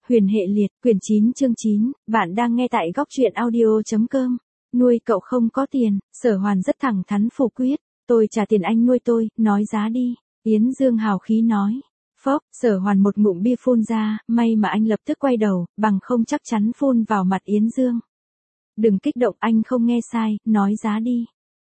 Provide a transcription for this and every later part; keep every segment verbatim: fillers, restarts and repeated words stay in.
Huyền hệ liệt, quyển chín chương chín, bạn đang nghe tại góc truyện audio.com. Nuôi cậu không có tiền, Sở Hoàn rất thẳng thắn phủ quyết, tôi trả tiền anh nuôi tôi, nói giá đi. Yến Dương hào khí nói. Phốc, Sở Hoàn một ngụm bia phun ra, may mà anh lập tức quay đầu, bằng không chắc chắn phun vào mặt Yến Dương. Đừng kích động, anh không nghe sai, nói giá đi.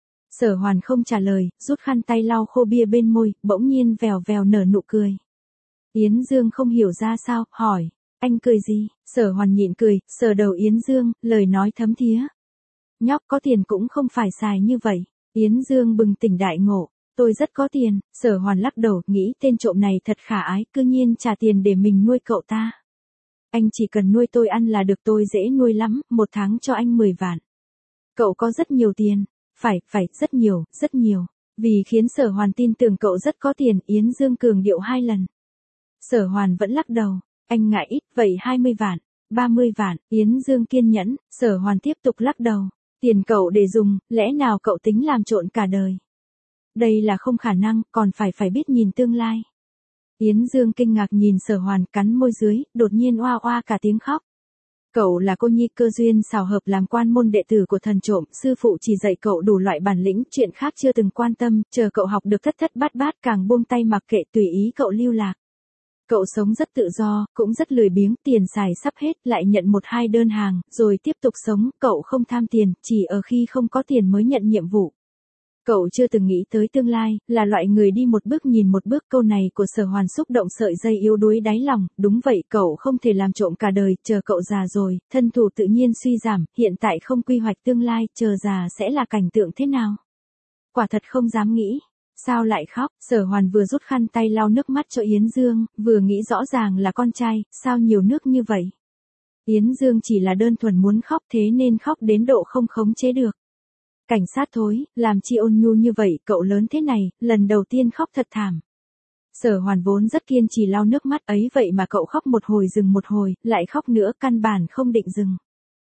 Sở Hoàn không trả lời, rút khăn tay lau khô bia bên môi, bỗng nhiên vèo vèo nở nụ cười. Yến Dương không hiểu ra sao, hỏi, anh cười gì? Sở Hoàn nhịn cười, sờ đầu Yến Dương, lời nói thấm thía. Nhóc có tiền cũng không phải xài như vậy. Yến Dương bừng tỉnh đại ngộ, tôi rất có tiền. Sở Hoàn lắc đầu, nghĩ tên trộm này thật khả ái, cư nhiên trả tiền để mình nuôi cậu ta. Anh chỉ cần nuôi tôi ăn là được, tôi dễ nuôi lắm, một tháng cho anh mười vạn. Cậu có rất nhiều tiền. Phải, phải, rất nhiều, rất nhiều. Vì khiến Sở Hoàn tin tưởng cậu rất có tiền, Yến Dương cường điệu hai lần. Sở Hoàn vẫn lắc đầu, anh ngại ít, vậy hai mươi vạn, ba mươi vạn, Yến Dương kiên nhẫn, Sở Hoàn tiếp tục lắc đầu, tiền cậu để dùng, lẽ nào cậu tính làm trộn cả đời? Đây là không khả năng, còn phải phải biết nhìn tương lai. Yến Dương kinh ngạc nhìn Sở Hoàn, cắn môi dưới, đột nhiên oa oa cả tiếng khóc. Cậu là cô nhi cơ duyên xào hợp làm quan môn đệ tử của thần trộm, sư phụ chỉ dạy cậu đủ loại bản lĩnh, chuyện khác chưa từng quan tâm, chờ cậu học được thất thất bát bát càng buông tay mặc kệ tùy ý cậu lưu lạc. Cậu sống rất tự do, cũng rất lười biếng, tiền xài sắp hết, lại nhận một hai đơn hàng, rồi tiếp tục sống, cậu không tham tiền, chỉ ở khi không có tiền mới nhận nhiệm vụ. Cậu chưa từng nghĩ tới tương lai, là loại người đi một bước nhìn một bước. Câu này của Sở Hoàn xúc động sợi dây yếu đuối đáy lòng, đúng vậy, cậu không thể làm trộm cả đời, chờ cậu già rồi, thân thủ tự nhiên suy giảm, hiện tại không quy hoạch tương lai, chờ già sẽ là cảnh tượng thế nào? Quả thật không dám nghĩ. Sao lại khóc? Sở Hoàn vừa rút khăn tay lau nước mắt cho Yến Dương, vừa nghĩ rõ ràng là con trai, sao nhiều nước như vậy? Yến Dương chỉ là đơn thuần muốn khóc, thế nên khóc đến độ không khống chế được. Cảnh sát thối, làm chi ôn nhu như vậy, cậu lớn thế này, lần đầu tiên khóc thật thảm. Sở Hoàn vốn rất kiên trì lau nước mắt ấy, vậy mà cậu khóc một hồi dừng một hồi, lại khóc nữa, căn bản không định dừng.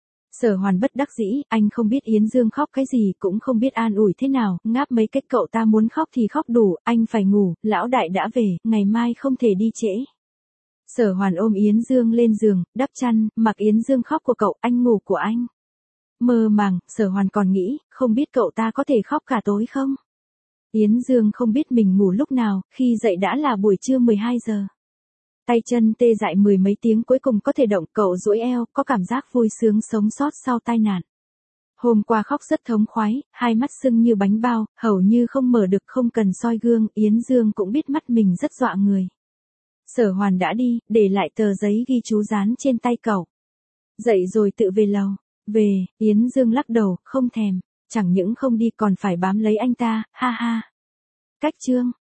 Sở Hoàn bất đắc dĩ, anh không biết Yến Dương khóc cái gì, cũng không biết an ủi thế nào, ngáp mấy cách, cậu ta muốn khóc thì khóc đủ, anh phải ngủ, lão đại đã về, ngày mai không thể đi trễ. Sở Hoàn ôm Yến Dương lên giường, đắp chăn, mặc Yến Dương khóc của cậu, anh ngủ của anh. Mơ màng, Sở Hoàn còn nghĩ, không biết cậu ta có thể khóc cả tối không? Yến Dương không biết mình ngủ lúc nào, khi dậy đã là buổi trưa mười hai giờ. Tay chân tê dại mười mấy tiếng cuối cùng có thể động, cậu duỗi eo, có cảm giác vui sướng sống sót sau tai nạn. Hôm qua khóc rất thống khoái, hai mắt sưng như bánh bao, hầu như không mở được, không cần soi gương, Yến Dương cũng biết mắt mình rất dọa người. Sở Hoàn đã đi, để lại tờ giấy ghi chú dán trên tay cậu. Dậy rồi tự về lầu. Về, Yến Dương lắc đầu, không thèm, chẳng những không đi còn phải bám lấy anh ta, ha ha. Cách chương.